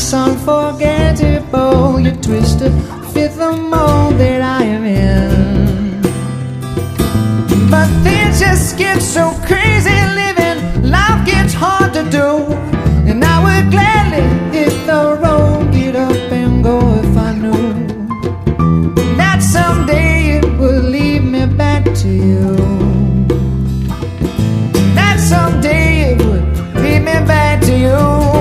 It's unforgettable. You twisted fit the mold that I am in. But things just get so crazy living. Life gets hard to do. And I would gladly hit the road, get up and go if I knew that someday it would lead me back to you. That someday it would lead me back to you.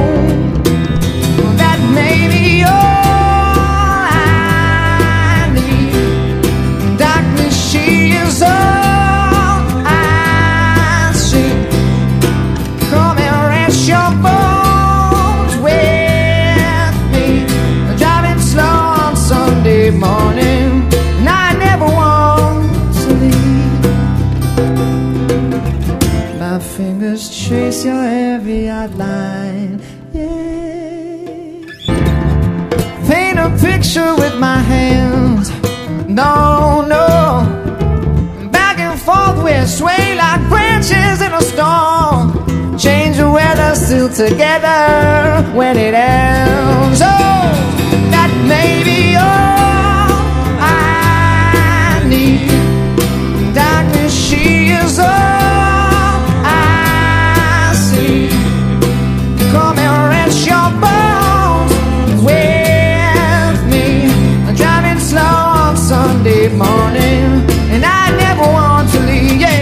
That may be all I need. Darkness, she is all I see. Come and rest your bones with me. Driving slow on Sunday morning, and I never want to leave. My fingers trace your heavy outline, yeah. Paint a picture with my hands, no, no. Back and forth we sway like branches in a storm. Change the weather, still together when it ends. Oh, that may be all I need. Darkness, she is all I see. Come and rest your bones with me. I'm driving slow on Sunday morning, and I never want to leave, yeah.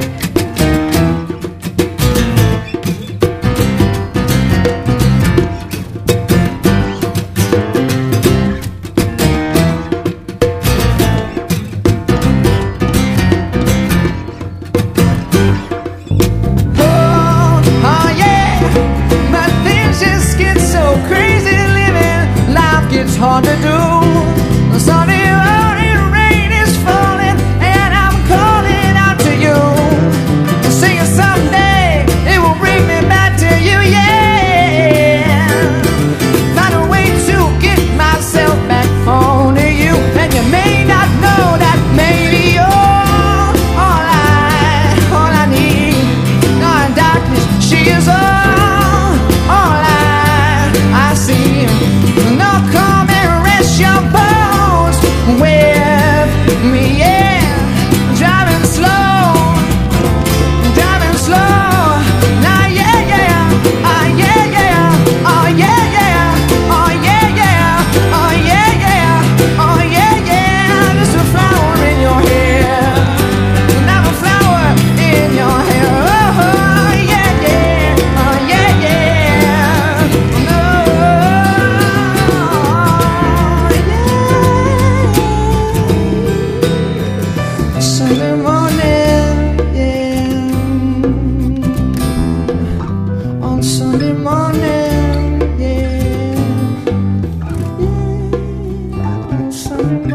It's hard to do. Sunday morning rain is falling, and I'm calling out to you. Singing someday it will bring me back to you, yeah. Find a way to get myself back home to you. And you may not know that maybe all I need. No, darkness, she is all I see. No, come and rest your bones with me, yeah. Driving slow, nah, yeah, yeah, yeah, yeah, oh, yeah, yeah, oh, yeah, yeah, oh, yeah, yeah, oh, yeah, yeah. There's a flower in your hair, and I'm a flower in your hair, oh, yeah, yeah, oh, yeah, yeah, no. Sunday morning, yeah. On Sunday morning, yeah. Yeah. On Sunday morning.